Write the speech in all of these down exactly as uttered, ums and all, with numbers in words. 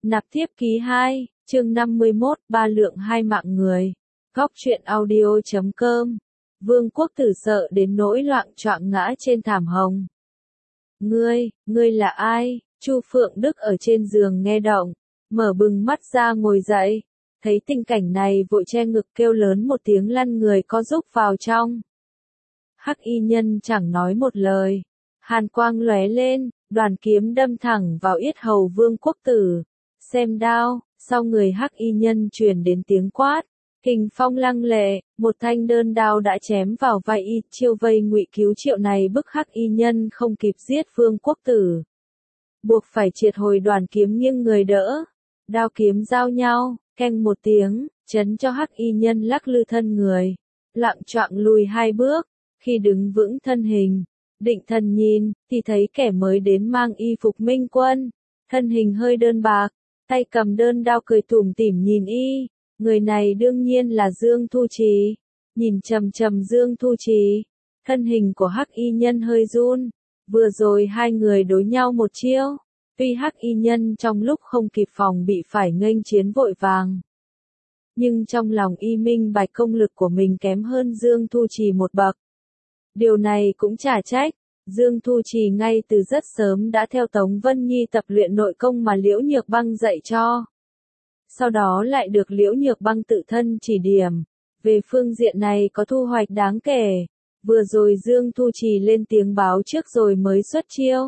Nạp thiếp ký hai, chương năm mươi mốt, ba lượng hai mạng người. Góc truyện audio chấm com. Vương Quốc Tử sợ đến nỗi loạng choạng ngã trên thảm hồng. Ngươi, ngươi là ai? Chu Phượng Đức ở trên giường nghe động, mở bừng mắt ra ngồi dậy, thấy tình cảnh này vội che ngực kêu lớn một tiếng lăn người co giúp vào trong. Hắc y nhân chẳng nói một lời, hàn quang lóe lên, đoàn kiếm đâm thẳng vào yết hầu Vương Quốc Tử. Xem đao, sau người hắc y nhân truyền đến tiếng quát, kình phong lăng lệ, một thanh đơn đao đã chém vào vai y, chiêu vây Ngụy Cứu Triệu này bức hắc y nhân không kịp giết Vương Quốc Tử, buộc phải triệt hồi đoàn kiếm nghiêng người đỡ, đao kiếm giao nhau, keng một tiếng, chấn cho hắc y nhân lắc lư thân người, loạng choạng lùi hai bước, khi đứng vững thân hình, định thần nhìn, thì thấy kẻ mới đến mang y phục minh quân, thân hình hơi đơn bạc, tay cầm đơn đao cười tủm tỉm nhìn y, người này đương nhiên là Dương Thu Trì. Nhìn chầm chầm Dương Thu Trì, thân hình của hắc y nhân hơi run, vừa rồi hai người đối nhau một chiêu, tuy hắc y nhân trong lúc không kịp phòng bị phải nghênh chiến vội vàng, nhưng trong lòng y minh bạch công lực của mình kém hơn Dương Thu Trì một bậc. Điều này cũng chả trách, Dương Thu Trì ngay từ rất sớm đã theo Tống Vân Nhi tập luyện nội công mà Liễu Nhược Băng dạy cho. Sau đó lại được Liễu Nhược Băng tự thân chỉ điểm, về phương diện này có thu hoạch đáng kể. Vừa rồi Dương Thu Trì lên tiếng báo trước rồi mới xuất chiêu.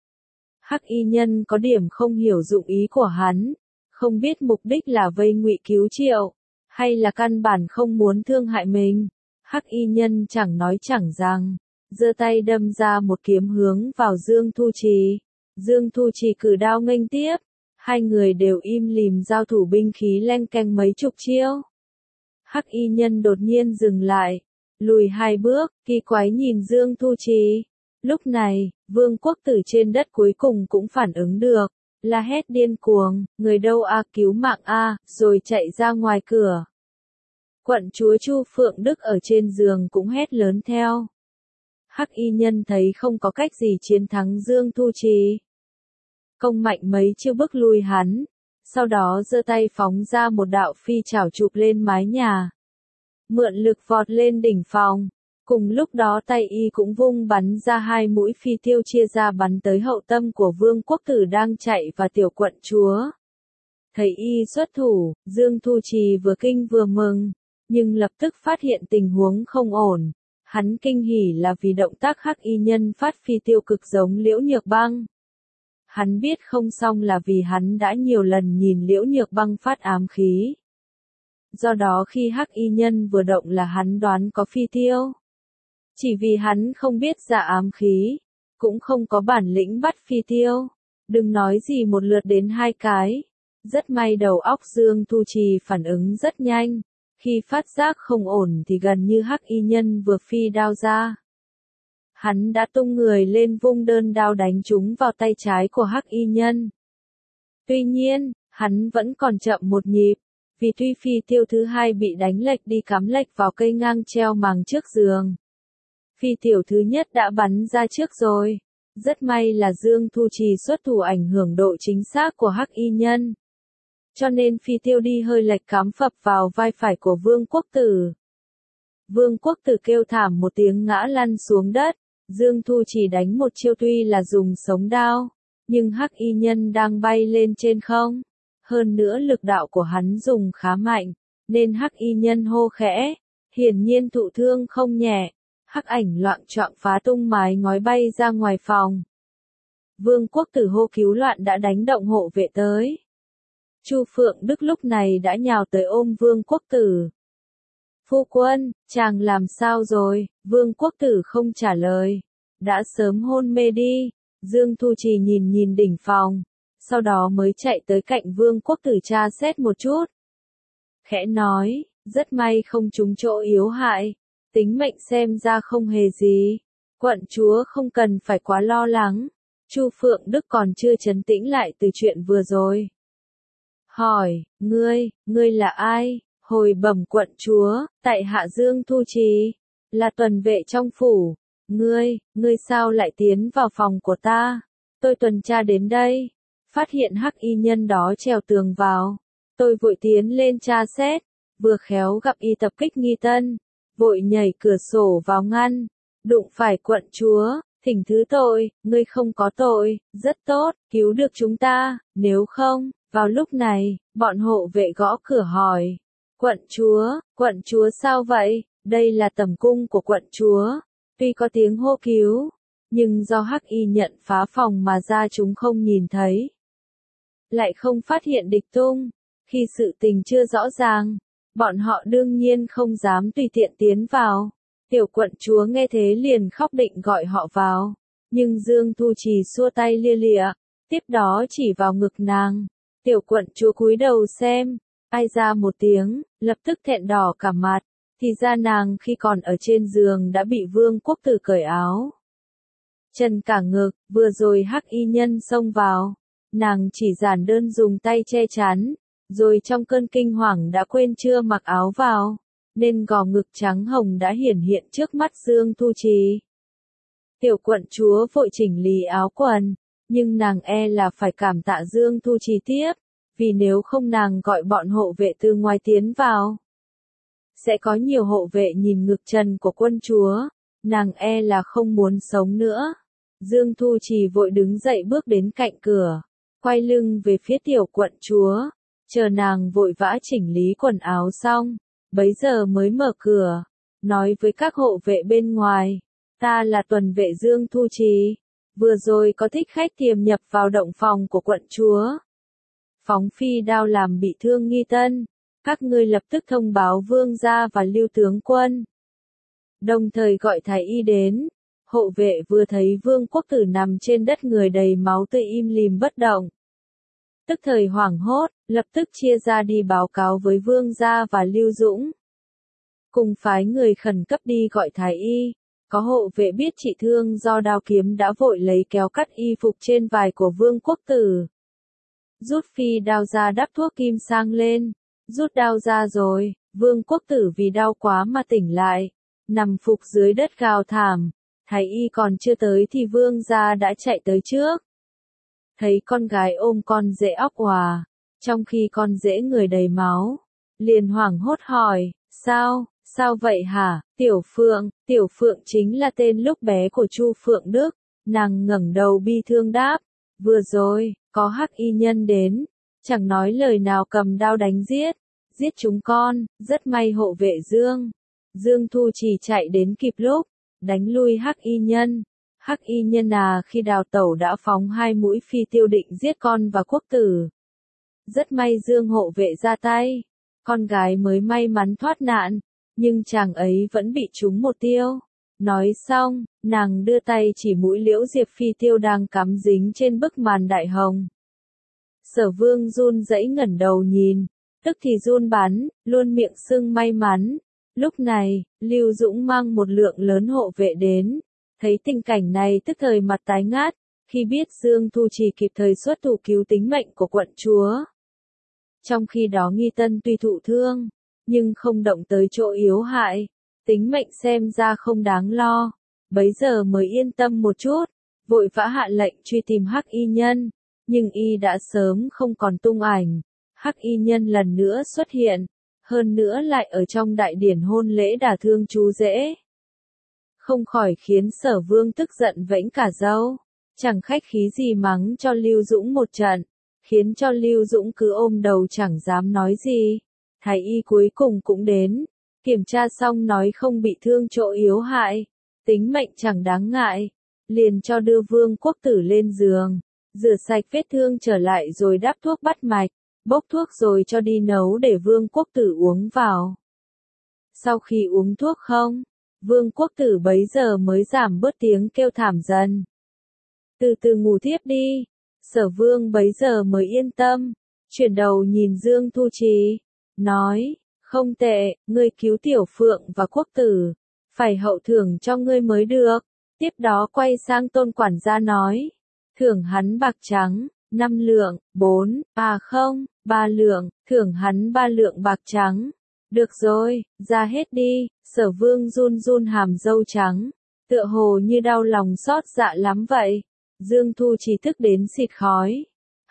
Hắc y nhân có điểm không hiểu dụng ý của hắn, không biết mục đích là vây Ngụy Cứu Triệu, hay là căn bản không muốn thương hại mình. Hắc y nhân chẳng nói chẳng rằng, giơ tay đâm ra một kiếm hướng vào Dương Thu Trì. Dương Thu Trì cử đao nghênh tiếp, hai người đều im lìm giao thủ binh khí leng keng mấy chục chiêu. Hắc y nhân đột nhiên dừng lại, lùi hai bước, kỳ quái nhìn Dương Thu Trì. Lúc này, Vương Quốc Tử trên đất cuối cùng cũng phản ứng được, la hét điên cuồng, người đâu a, cứu mạng a, rồi chạy ra ngoài cửa. Quận chúa Chu Phượng Đức ở trên giường cũng hét lớn theo. Hắc y nhân thấy không có cách gì chiến thắng Dương Thu Trì, công mạnh mấy chiêu bức lui hắn, sau đó giơ tay phóng ra một đạo phi chảo chụp lên mái nhà, mượn lực vọt lên đỉnh phòng. Cùng lúc đó tay y cũng vung bắn ra hai mũi phi tiêu chia ra bắn tới hậu tâm của Vương Quốc Tử đang chạy và tiểu quận chúa. Thấy y xuất thủ, Dương Thu Trì vừa kinh vừa mừng, nhưng lập tức phát hiện tình huống không ổn. Hắn kinh hỉ là vì động tác hắc y nhân phát phi tiêu cực giống Liễu Nhược Băng. Hắn biết không xong là vì hắn đã nhiều lần nhìn Liễu Nhược Băng phát ám khí. Do đó khi hắc y nhân vừa động là hắn đoán có phi tiêu. Chỉ vì hắn không biết ra ám khí, cũng không có bản lĩnh bắt phi tiêu. Đừng nói gì một lượt đến hai cái. Rất may đầu óc Dương Thu Trì phản ứng rất nhanh. Khi phát giác không ổn thì gần như hắc y nhân vừa phi đao ra, hắn đã tung người lên vung đơn đao đánh trúng vào tay trái của hắc y nhân. Tuy nhiên, hắn vẫn còn chậm một nhịp, vì tuy phi tiêu thứ hai bị đánh lệch đi cắm lệch vào cây ngang treo màng trước giường. Phi tiểu thứ nhất đã bắn ra trước rồi. Rất may là Dương Thu Trì xuất thủ ảnh hưởng độ chính xác của hắc y nhân, cho nên phi tiêu đi hơi lệch cắm phập vào vai phải của Vương Quốc Tử. Vương Quốc Tử kêu thảm một tiếng ngã lăn xuống đất. Dương Thu Trì đánh một chiêu tuy là dùng sống đao, nhưng hắc y nhân đang bay lên trên không. Hơn nữa lực đạo của hắn dùng khá mạnh, nên hắc y nhân hô khẽ, hiển nhiên thụ thương không nhẹ. Hắc ảnh loạng choạng phá tung mái ngói bay ra ngoài phòng. Vương Quốc Tử hô cứu loạn đã đánh động hộ vệ tới. Chu Phượng Đức lúc này đã nhào tới ôm Vương Quốc Tử. Phu quân, chàng làm sao rồi? Vương Quốc Tử không trả lời. Đã sớm hôn mê đi. Dương Thu Trì nhìn nhìn đỉnh phòng, sau đó mới chạy tới cạnh Vương Quốc Tử tra xét một chút. Khẽ nói, rất may không trúng chỗ yếu hại. Tính mệnh xem ra không hề gì. Quận chúa không cần phải quá lo lắng. Chu Phượng Đức còn chưa trấn tĩnh lại từ chuyện vừa rồi. Hỏi, ngươi, ngươi là ai? Hồi bẩm quận chúa, tại hạ Dương Thu Trì, là tuần vệ trong phủ. Ngươi, ngươi sao lại tiến vào phòng của ta? Tôi tuần tra đến đây. phát hiện hắc y nhân đó trèo tường vào. Tôi vội tiến lên tra xét, vừa khéo gặp y tập kích nghi tân, vội nhảy cửa sổ vào ngăn, đụng phải quận chúa, thỉnh thứ tội, ngươi không có tội, rất tốt, cứu được chúng ta, nếu không, vào lúc này, bọn hộ vệ gõ cửa hỏi, quận chúa, quận chúa sao vậy, đây là tẩm cung của quận chúa, tuy có tiếng hô cứu, nhưng do hắc y nhận phá phòng mà ra chúng không nhìn thấy, lại không phát hiện địch tung, khi sự tình chưa rõ ràng, bọn họ đương nhiên không dám tùy tiện tiến vào. Tiểu quận chúa nghe thế liền khóc định gọi họ vào, nhưng Dương Thu Trì xua tay lia lịa, tiếp đó chỉ vào ngực nàng. Tiểu quận chúa cúi đầu xem, ai ra một tiếng, lập tức thẹn đỏ cả mặt, thì ra nàng khi còn ở trên giường đã bị Vương Quốc Tử cởi áo. Chân cả ngực, vừa rồi hắc y nhân xông vào, nàng chỉ giản đơn dùng tay che chắn, rồi trong cơn kinh hoàng đã quên chưa mặc áo vào, nên gò ngực trắng hồng đã hiển hiện trước mắt Dương Thu Trì. Tiểu quận chúa vội chỉnh lý áo quần, nhưng nàng e là phải cảm tạ Dương Thu Trì tiếp, vì nếu không nàng gọi bọn hộ vệ từ ngoài tiến vào. Sẽ có nhiều hộ vệ nhìn ngực trần của quân chúa, nàng e là không muốn sống nữa. Dương Thu Trì vội đứng dậy bước đến cạnh cửa, quay lưng về phía tiểu quận chúa, chờ nàng vội vã chỉnh lý quần áo xong, bấy giờ mới mở cửa, nói với các hộ vệ bên ngoài, ta là tuần vệ Dương Thu Trì, vừa rồi có thích khách tiềm nhập vào động phòng của quận chúa. Phóng phi đao làm bị thương nghi tân, các ngươi lập tức thông báo vương gia và lưu tướng quân. Đồng thời gọi thái y đến, hộ vệ vừa thấy Vương Quốc Tử nằm trên đất người đầy máu tươi im lìm bất động. Tức thời hoảng hốt, lập tức chia ra đi báo cáo với vương gia và Lưu Dũng. Cùng phái người khẩn cấp đi gọi thái y, có hộ vệ biết trị thương do đao kiếm đã vội lấy kéo cắt y phục trên vai của Vương Quốc Tử. Rút phi đao ra đắp thuốc kim sang lên, rút đao ra rồi, Vương Quốc Tử vì đau quá mà tỉnh lại, nằm phục dưới đất gào thảm, thái y còn chưa tới thì vương gia đã chạy tới trước. Thấy con gái ôm con rể óc òa, trong khi con rể người đầy máu, liền hoảng hốt hỏi, sao, sao vậy hả, Tiểu Phượng, Tiểu Phượng chính là tên lúc bé của Chu Phượng Đức, nàng ngẩng đầu bi thương đáp, vừa rồi, có hắc y nhân đến, chẳng nói lời nào cầm đao đánh giết, giết chúng con, rất may hộ vệ Dương. Dương Thu Trì chạy đến kịp lúc, đánh lui hắc y nhân. Hắc y nhân à khi đào tẩu đã phóng hai mũi phi tiêu định giết con và Quốc Tử. Rất may Dương hộ vệ ra tay, con gái mới may mắn thoát nạn, nhưng chàng ấy vẫn bị trúng một tiêu. Nói xong, nàng đưa tay chỉ mũi liễu diệp phi tiêu đang cắm dính trên bức màn đại hồng. Sở Vương run rẩy ngẩng đầu nhìn, tức thì run bắn, luôn miệng sưng may mắn. Lúc này, Lưu Dũng mang một lượng lớn hộ vệ đến. Thấy tình cảnh này tức thời mặt tái ngát, khi biết Dương Thu Trì kịp thời xuất thủ cứu tính mệnh của quận chúa. Trong khi đó nghi tân tuy thụ thương, nhưng không động tới chỗ yếu hại, tính mệnh xem ra không đáng lo, bấy giờ mới yên tâm một chút, vội vã hạ lệnh truy tìm hắc y nhân, nhưng y đã sớm không còn tung ảnh, hắc y nhân lần nữa xuất hiện, hơn nữa lại ở trong đại điển hôn lễ đả thương chú rể. Không khỏi khiến Sở Vương tức giận vẫy cả râu, chẳng khách khí gì mắng cho Lưu Dũng một trận, khiến cho Lưu Dũng cứ ôm đầu chẳng dám nói gì. Thái y cuối cùng cũng đến, kiểm tra xong nói không bị thương chỗ yếu hại, tính mệnh chẳng đáng ngại, liền cho đưa Vương Quốc Tử lên giường, rửa sạch vết thương trở lại rồi đắp thuốc bắt mạch, bốc thuốc rồi cho đi nấu để Vương Quốc Tử uống vào. Sau khi uống thuốc không, Vương Quốc Tử bấy giờ mới giảm bớt tiếng kêu thảm dần. Từ từ ngủ tiếp đi, Sở Vương bấy giờ mới yên tâm, chuyển đầu nhìn Dương Thu Trì, nói, không tệ, ngươi cứu Tiểu Phượng và Quốc Tử, phải hậu thưởng cho ngươi mới được. Tiếp đó quay sang Tôn quản gia nói, thưởng hắn bạc trắng, năm lượng, bốn, à không, ba lượng, thưởng hắn ba lượng bạc trắng. Được rồi, ra hết đi, Sở Vương run run hàm râu trắng, tựa hồ như đau lòng xót dạ lắm vậy. Dương Thu Trì tức đến xịt khói.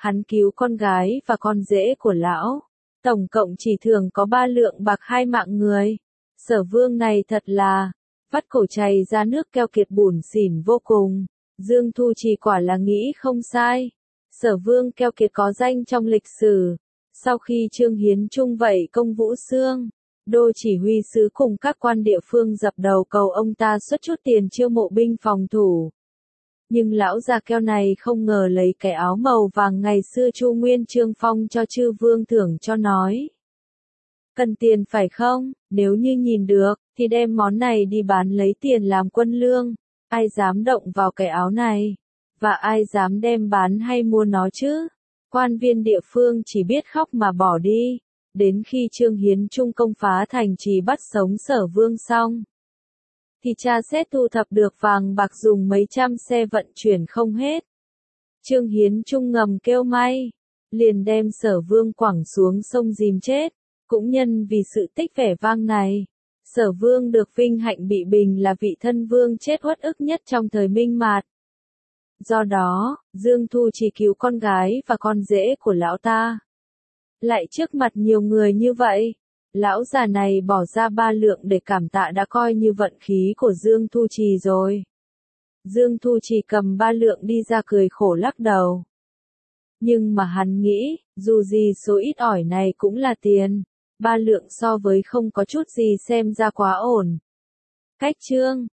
Hắn cứu con gái và con rể của lão. Tổng cộng chỉ thường có ba lượng bạc hai mạng người. Sở Vương này thật là vắt cổ chày ra nước keo kiệt bủn xỉn vô cùng. Dương Thu Trì quả là nghĩ không sai. Sở Vương keo kiệt có danh trong lịch sử. Sau khi Trương Hiến Trung vậy công Vũ Xương, đô chỉ huy sứ cùng các quan địa phương dập đầu cầu ông ta xuất chút tiền chiêu mộ binh phòng thủ. Nhưng lão già keo này không ngờ lấy cái áo màu vàng ngày xưa Chu Nguyên Chương Phong cho chư vương thưởng cho nói. Cần tiền phải không? Nếu như nhìn được, thì đem món này đi bán lấy tiền làm quân lương. Ai dám động vào cái áo này? Và ai dám đem bán hay mua nó chứ? Quan viên địa phương chỉ biết khóc mà bỏ đi. Đến khi Trương Hiến Trung công phá thành trì bắt sống Sở Vương xong, thì cha xét thu thập được vàng bạc dùng mấy trăm xe vận chuyển không hết. Trương Hiến Trung ngầm kêu may, liền đem Sở Vương quẳng xuống sông dìm chết. Cũng nhân vì sự tích vẻ vang này, Sở Vương được vinh hạnh bị bình là vị thân vương chết uất ức nhất trong thời Minh Mạt. Do đó, Dương Thu chỉ cứu con gái và con rể của lão ta. Lại trước mặt nhiều người như vậy, lão già này bỏ ra ba lượng để cảm tạ đã coi như vận khí của Dương Thu Trì rồi. Dương Thu Trì cầm ba lượng đi ra cười khổ lắc đầu. Nhưng mà hắn nghĩ, dù gì số ít ỏi này cũng là tiền, ba lượng so với không có chút gì xem ra quá ổn. Cách chương